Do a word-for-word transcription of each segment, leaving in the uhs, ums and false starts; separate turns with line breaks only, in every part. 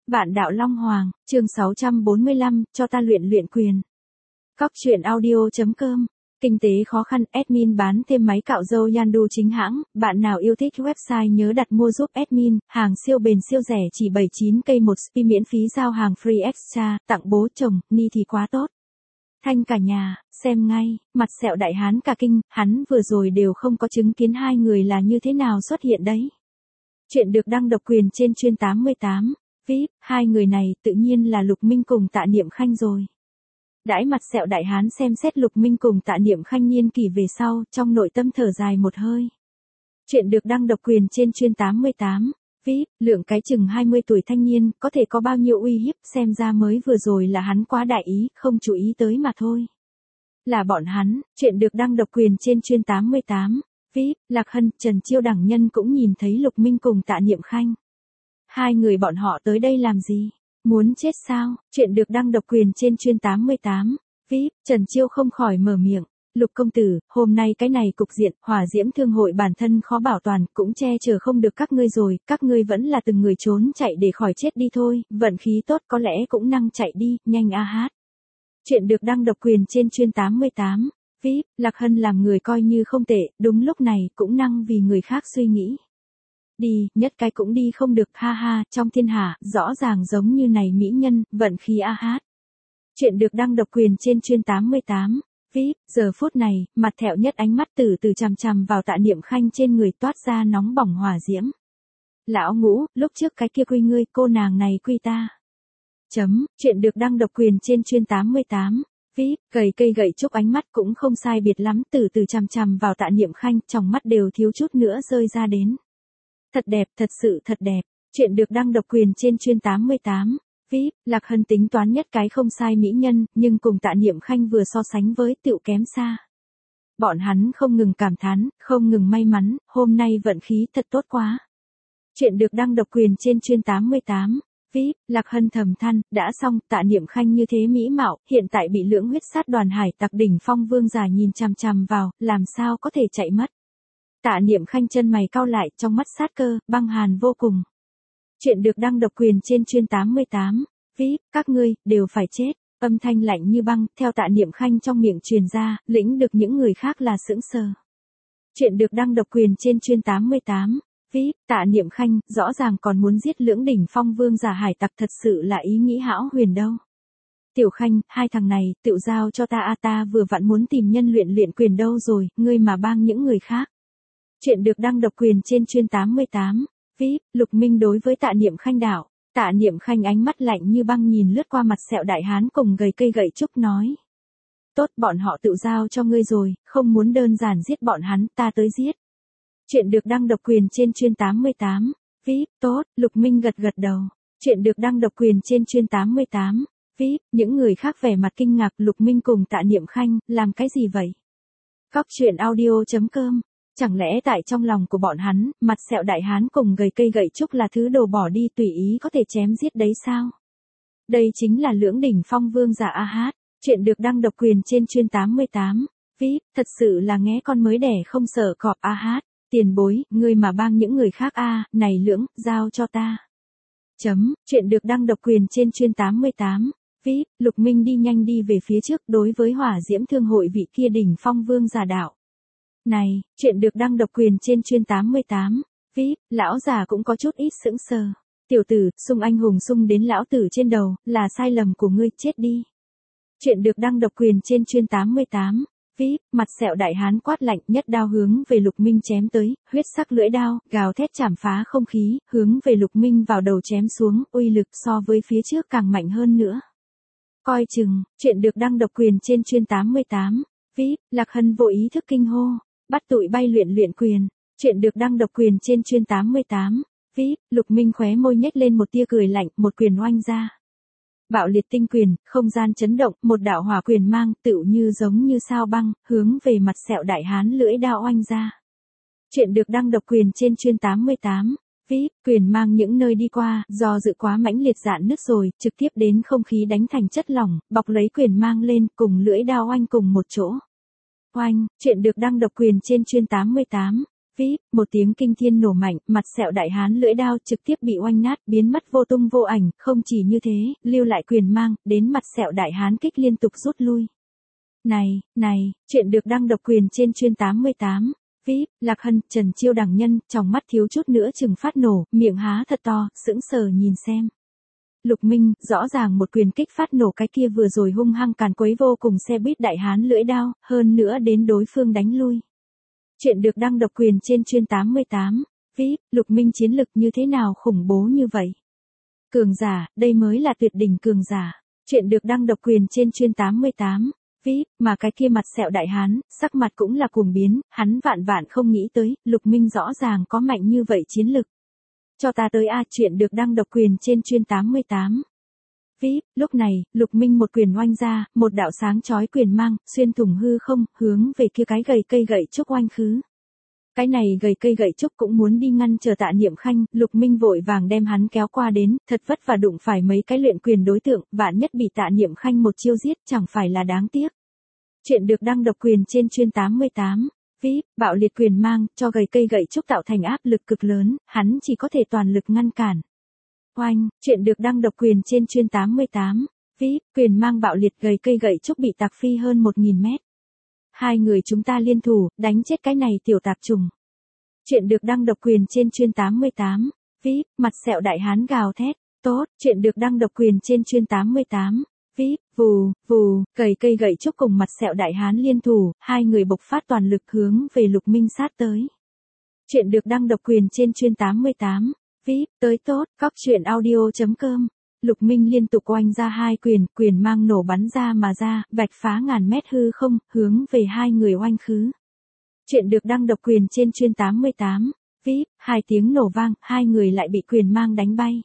Bạn đạo Long Hoàng, chương sáu trăm bốn mươi lăm, cho ta luyện luyện quyền. Cóc truyện audio chấm com. Kinh tế khó khăn, admin bán thêm máy cạo râu Yandu chính hãng, bạn nào yêu thích website nhớ đặt mua giúp admin, hàng siêu bền siêu rẻ chỉ bảy mươi chín k một spi miễn phí giao hàng free extra, tặng bố chồng, ni thì quá tốt. Thanh cả nhà, xem ngay, mặt sẹo đại hán cả kinh, hắn vừa rồi đều không có chứng kiến hai người là như thế nào xuất hiện đấy. Chuyện được đăng độc quyền trên chuyên tám mươi tám. vê i pê, hai người này tự nhiên là Lục Minh cùng Tạ Niệm Khanh rồi. Đãi mặt sẹo đại hán xem xét Lục Minh cùng Tạ Niệm Khanh niên kỷ về sau, trong nội tâm thở dài một hơi. Chuyện được đăng độc quyền trên chuyên tám mươi tám. vê i pê, lượng cái chừng hai mươi tuổi thanh niên, có thể có bao nhiêu uy hiếp, xem ra mới vừa rồi là hắn quá đại ý, không chú ý tới mà thôi. Là bọn hắn, chuyện được đăng độc quyền trên chuyên tám mươi tám. vê i pê, Lạc Hân, Trần Chiêu đẳng nhân cũng nhìn thấy Lục Minh cùng Tạ Niệm Khanh. Hai người bọn họ tới đây làm gì? Muốn chết sao? Chuyện được đăng độc quyền trên chuyên tám mươi tám. vê i pê, Trần Chiêu không khỏi mở miệng. Lục công tử, hôm nay cái này cục diện, hỏa diễm thương hội bản thân khó bảo toàn, cũng che chở không được các ngươi rồi, các ngươi vẫn là từng người trốn chạy để khỏi chết đi thôi, vận khí tốt có lẽ cũng năng chạy đi, nhanh a hát. Chuyện được đăng độc quyền trên chuyên tám mươi tám. vê i pê, Lạc Hân làm người coi như không tệ, đúng lúc này cũng năng vì người khác suy nghĩ. Đi, nhất cái cũng đi không được, ha ha, trong thiên hạ, rõ ràng giống như này mỹ nhân, vận khí a hát. Chuyện được đăng độc quyền trên chuyên tám mươi tám. vê i pê, giờ phút này, mặt thẹo nhất ánh mắt từ từ chằm chằm vào Tạ Niệm Khanh trên người toát ra nóng bỏng hỏa diễm. Lão Ngũ, lúc trước cái kia quy ngươi, cô nàng này quy ta. Chấm, chuyện được đăng độc quyền trên chuyên tám mươi tám. vê i pê, gầy cây gậy trúc ánh mắt cũng không sai biệt lắm, từ từ chằm chằm vào Tạ Niệm Khanh, trong mắt đều thiếu chút nữa rơi ra đến. Thật đẹp, thật sự thật đẹp. Chuyện được đăng độc quyền trên chuyên tám mươi tám. vê i pê, Lạc Hân tính toán nhất cái không sai mỹ nhân, nhưng cùng Tạ Niệm Khanh vừa so sánh với tựu kém xa. Bọn hắn không ngừng cảm thán, không ngừng may mắn, hôm nay vận khí thật tốt quá. Chuyện được đăng độc quyền trên chuyên tám mươi tám. vê i pê, Lạc Hân thầm than, đã xong, Tạ Niệm Khanh như thế mỹ mạo, hiện tại bị lưỡng huyết sát đoàn hải tặc đỉnh phong vương giả nhìn chằm chằm vào, làm sao có thể chạy mất. Tạ Niệm Khanh chân mày cau lại, trong mắt sát cơ, băng hàn vô cùng. Chuyện được đăng độc quyền trên chuyên tám mươi tám. vê i pê, các ngươi, đều phải chết. Âm thanh lạnh như băng, theo Tạ Niệm Khanh trong miệng truyền ra, lĩnh được những người khác là sững sờ. Chuyện được đăng độc quyền trên chuyên tám mươi tám. vê i pê, Tạ Niệm Khanh, rõ ràng còn muốn giết lưỡng đỉnh phong vương giả hải tặc, thật sự là ý nghĩ hão huyền đâu. Tiểu Khanh, hai thằng này, tự giao cho ta a, ta vừa vặn muốn tìm nhân luyện luyện quyền đâu rồi, ngươi mà bang những người khác. Chuyện được đăng độc quyền trên chuyên tám mươi tám. vê i pê, Lục Minh đối với Tạ Niệm Khanh đạo. Tạ Niệm Khanh ánh mắt lạnh như băng nhìn lướt qua mặt sẹo đại hán cùng gầy cây gậy trúc nói. Tốt, bọn họ tự giao cho ngươi rồi, không muốn đơn giản giết bọn hắn, ta tới giết. Chuyện được đăng độc quyền trên chuyên tám mươi tám. vê i pê, tốt, Lục Minh gật gật đầu. Chuyện được đăng độc quyền trên chuyên tám mươi tám. vê i pê, những người khác vẻ mặt kinh ngạc, Lục Minh cùng Tạ Niệm Khanh, làm cái gì vậy? Cóc truyện audio chấm com. Chẳng lẽ tại trong lòng của bọn hắn, mặt sẹo đại hán cùng gầy cây gậy trúc là thứ đồ bỏ đi tùy ý có thể chém giết đấy sao? Đây chính là lưỡng đỉnh phong vương giả a hát. Chuyện được đăng độc quyền trên chuyên tám mươi tám. vê i pê, thật sự là nghe con mới đẻ không sợ cọp a hát. Tiền bối, ngươi mà bang những người khác a, này lưỡng, giao cho ta. Chấm, chuyện được đăng độc quyền trên chuyên tám mươi tám. vê i pê, Lục Minh đi nhanh đi về phía trước đối với hỏa diễm thương hội vị kia đỉnh phong vương giả đạo. Này, chuyện được đăng độc quyền trên chuyên tám mươi tám. vê i pê, lão già cũng có chút ít sững sờ. Tiểu tử, xung anh hùng xung đến lão tử trên đầu, là sai lầm của ngươi, chết đi. Chuyện được đăng độc quyền trên chuyên tám mươi tám. vê i pê, mặt sẹo đại hán quát lạnh, nhất đao hướng về Lục Minh chém tới, huyết sắc lưỡi đao, gào thét chảm phá không khí, hướng về Lục Minh vào đầu chém xuống, uy lực so với phía trước càng mạnh hơn nữa. Coi chừng, chuyện được đăng độc quyền trên chuyên tám mươi tám. vê i pê, Lạc Hân vô ý thức kinh hô. Bắt tụi bay luyện luyện quyền. Chuyện được đăng độc quyền trên chuyên tám mươi tám. vê i pê, Lục Minh khóe môi nhếch lên một tia cười lạnh, một quyền oanh ra. Bạo liệt tinh quyền, không gian chấn động, một đạo hỏa quyền mang, tựu như giống như sao băng, hướng về mặt sẹo đại hán lưỡi đao oanh ra. Chuyện được đăng độc quyền trên chuyên tám mươi tám. vê i pê, quyền mang những nơi đi qua, do dự quá mãnh liệt dạn nứt rồi, trực tiếp đến không khí đánh thành chất lỏng, bọc lấy quyền mang lên, cùng lưỡi đao oanh cùng một chỗ. Oanh, chuyện được đăng độc quyền trên chuyên tám mươi tám. Vít, một tiếng kinh thiên nổ mạnh, mặt sẹo đại hán lưỡi đao trực tiếp bị oanh nát, biến mất vô tung vô ảnh, không chỉ như thế, lưu lại quyền mang, đến mặt sẹo đại hán kích liên tục rút lui. Này, này, chuyện được đăng độc quyền trên chuyên tám mươi tám. Vít, Lạc Hân, Trần Chiêu đẳng nhân, trong mắt thiếu chút nữa chừng phát nổ, miệng há thật to, sững sờ nhìn xem. Lục Minh, rõ ràng một quyền kích phát nổ cái kia vừa rồi hung hăng càn quấy vô cùng xe buýt đại hán lưỡi đao, hơn nữa đến đối phương đánh lui. Chuyện được đăng độc quyền trên chuyên tám mươi tám. Vít, Lục Minh chiến lực như thế nào khủng bố như vậy? Cường giả, đây mới là tuyệt đỉnh cường giả. Chuyện được đăng độc quyền trên chuyên tám mươi tám. Vít, mà cái kia mặt sẹo đại hán, sắc mặt cũng là cuồng biến, hắn vạn vạn không nghĩ tới, Lục Minh rõ ràng có mạnh như vậy chiến lực. Cho ta tới a, chuyện được đăng độc quyền trên chuyên tám mươi tám. Vít, lúc này, Lục Minh một quyền oanh ra, một đạo sáng chói quyền mang, xuyên thủng hư không, hướng về kia cái gầy cây gậy trúc oanh khứ. Cái này gầy cây gậy trúc cũng muốn đi ngăn chờ Tạ Niệm Khanh, Lục Minh vội vàng đem hắn kéo qua đến, thật vất vả đụng phải mấy cái luyện quyền đối tượng, vạn nhất bị Tạ Niệm Khanh một chiêu giết chẳng phải là đáng tiếc. Chuyện được đăng độc quyền trên chuyên tám mươi tám. Vít, bạo liệt quyền mang, cho gầy cây gậy trúc tạo thành áp lực cực lớn, hắn chỉ có thể toàn lực ngăn cản. Oanh, chuyện được đăng độc quyền trên chuyên tám mươi tám. Vít, quyền mang bạo liệt gầy cây gậy trúc bị tạc phi hơn một nghìn mét. Hai người chúng ta liên thủ, đánh chết cái này tiểu tạp trùng. Chuyện được đăng độc quyền trên chuyên tám mươi tám. Vít, mặt sẹo đại hán gào thét. Tốt, chuyện được đăng độc quyền trên chuyên tám mươi tám. Vít, vù, vù, gầy cây gậy trúc cùng mặt sẹo đại hán liên thủ, hai người bộc phát toàn lực hướng về Lục Minh sát tới. Chuyện được đăng độc quyền trên chuyên tám mươi tám. Vít, tới tốt, góc chuyện audio chấm com. Lục Minh liên tục oanh ra hai quyền, quyền mang nổ bắn ra mà ra, vạch phá ngàn mét hư không, hướng về hai người oanh khứ. Chuyện được đăng độc quyền trên chuyên tám mươi tám. Vít, hai tiếng nổ vang, hai người lại bị quyền mang đánh bay.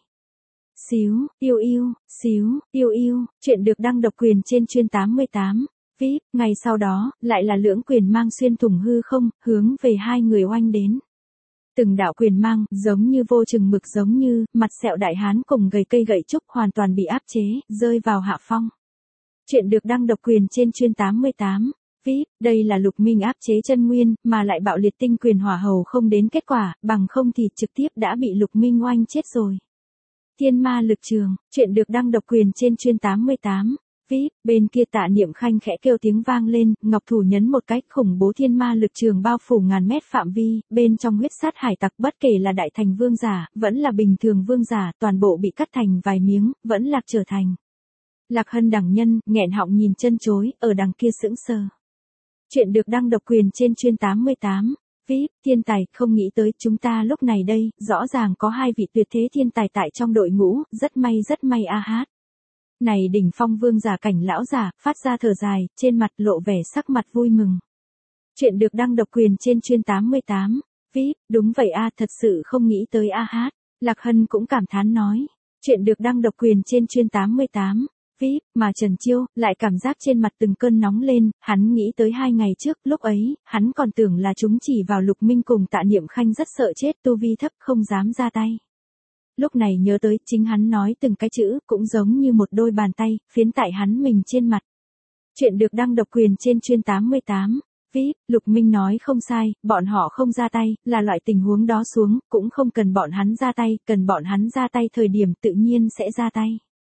Xíu, yêu yêu, xíu, yêu yêu, chuyện được đăng độc quyền trên chuyên tám mươi tám. Vít, ngày sau đó, lại là lưỡng quyền mang xuyên thủng hư không, hướng về hai người oanh đến. Từng đạo quyền mang, giống như vô chừng mực giống như, mặt sẹo đại hán cùng gầy cây gậy trúc hoàn toàn bị áp chế, rơi vào hạ phong. Chuyện được đăng độc quyền trên chuyên tám mươi tám. Vít, đây là Lục Minh áp chế chân nguyên, mà lại bạo liệt tinh quyền hỏa hầu không đến kết quả, bằng không thì trực tiếp đã bị Lục Minh oanh chết rồi. Thiên ma lực trường, chuyện được đăng độc quyền trên chuyên tám mươi tám. Vít, bên kia Tạ Niệm Khanh khẽ kêu tiếng vang lên, ngọc thủ nhấn một cách khủng bố thiên ma lực trường bao phủ ngàn mét phạm vi, bên trong huyết sát hải tặc bất kể là đại thành vương giả, vẫn là bình thường vương giả, toàn bộ bị cắt thành vài miếng, vẫn lạc trở thành. Lạc Hân đẳng nhân, nghẹn họng nhìn chân chối, ở đằng kia sững sờ. Chuyện được đăng độc quyền trên chuyên tám mươi tám. Vít, thiên tài, không nghĩ tới chúng ta lúc này đây, rõ ràng có hai vị tuyệt thế thiên tài tại trong đội ngũ, rất may rất may a hát. Này đỉnh phong vương giả cảnh lão giả, phát ra thở dài, trên mặt lộ vẻ sắc mặt vui mừng. Chuyện được đăng độc quyền trên chuyên tám mươi tám. Vít, đúng vậy a, thật sự không nghĩ tới a hát. Lạc Hân cũng cảm thán nói. Chuyện được đăng độc quyền trên chuyên tám mươi tám. Vít, mà Trần Chiêu, lại cảm giác trên mặt từng cơn nóng lên, hắn nghĩ tới hai ngày trước, lúc ấy, hắn còn tưởng là chúng chỉ vào Lục Minh cùng Tạ Niệm Khanh rất sợ chết, tu vi thấp không dám ra tay. Lúc này nhớ tới, chính hắn nói từng cái chữ, cũng giống như một đôi bàn tay, phiến tại hắn mình trên mặt. Chuyện được đăng độc quyền trên chuyên tám mươi tám. Vít, Lục Minh nói không sai, bọn họ không ra tay, là loại tình huống đó xuống, cũng không cần bọn hắn ra tay, cần bọn hắn ra tay thời điểm tự nhiên sẽ ra tay.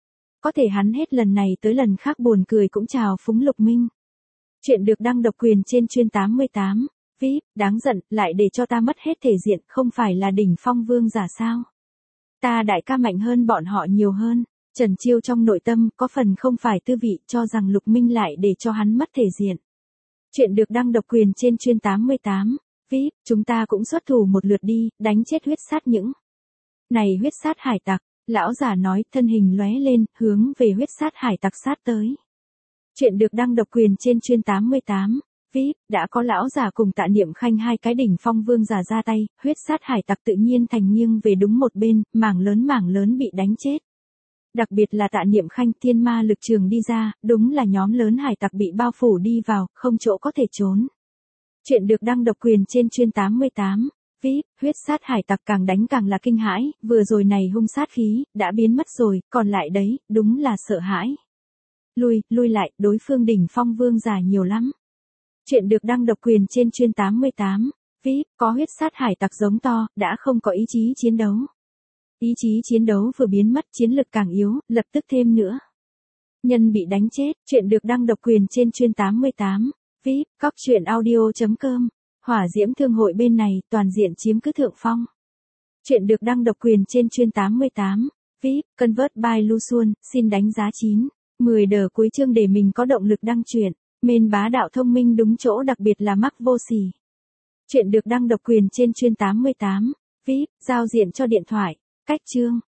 Có thể hắn hết lần này tới lần khác buồn cười cũng chào phúng Lục Minh. Chuyện được đăng độc quyền trên chuyên tám mươi tám. Vít, đáng giận, lại để cho ta mất hết thể diện, không phải là đỉnh phong vương giả sao? Ta đại ca mạnh hơn bọn họ nhiều hơn. Trần Chiêu trong nội tâm có phần không phải tư vị cho rằng Lục Minh lại để cho hắn mất thể diện. Chuyện được đăng độc quyền trên chuyên tám mươi tám. Vít, chúng ta cũng xuất thủ một lượt đi, đánh chết huyết sát những. Này huyết sát hải tặc. Lão giả nói, thân hình lóe lên, hướng về huyết sát hải tặc sát tới. Chuyện được đăng độc quyền trên chuyên tám mươi tám. Vít, đã có lão giả cùng Tạ Niệm Khanh hai cái đỉnh phong vương giả ra tay, huyết sát hải tặc tự nhiên thành nghiêng về đúng một bên, mảng lớn mảng lớn bị đánh chết. Đặc biệt là Tạ Niệm Khanh, thiên ma lực trường đi ra, đúng là nhóm lớn hải tặc bị bao phủ đi vào, không chỗ có thể trốn. Chuyện được đăng độc quyền trên chuyên tám mươi tám. Vít, huyết sát hải tặc càng đánh càng là kinh hãi, vừa rồi này hung sát khí, đã biến mất rồi, còn lại đấy, đúng là sợ hãi. Lui, lui lại, đối phương đỉnh phong vương giả nhiều lắm. Chuyện được đăng độc quyền trên chuyên tám mươi tám. vê i pê, có huyết sát hải tặc giống to, đã không có ý chí chiến đấu. Ý chí chiến đấu vừa biến mất, chiến lực càng yếu, lập tức thêm nữa. Nhân bị đánh chết, chuyện được đăng độc quyền trên chuyên tám mươi tám. vê i pê, cóc truyện audio chấm com. Hỏa diễm thương hội bên này, toàn diện chiếm cứ thượng phong. Chuyện được đăng độc quyền trên chuyên tám mươi tám. vê i pê, Convert by Luxuan, xin đánh giá chín. mười đờ cuối chương để mình có động lực đăng truyện. Mên bá đạo thông minh đúng chỗ, đặc biệt là mắc vô sỉ. Chuyện được đăng độc quyền trên chuyên tám mươi tám. vê i pê, giao diện cho điện thoại. Cách chương.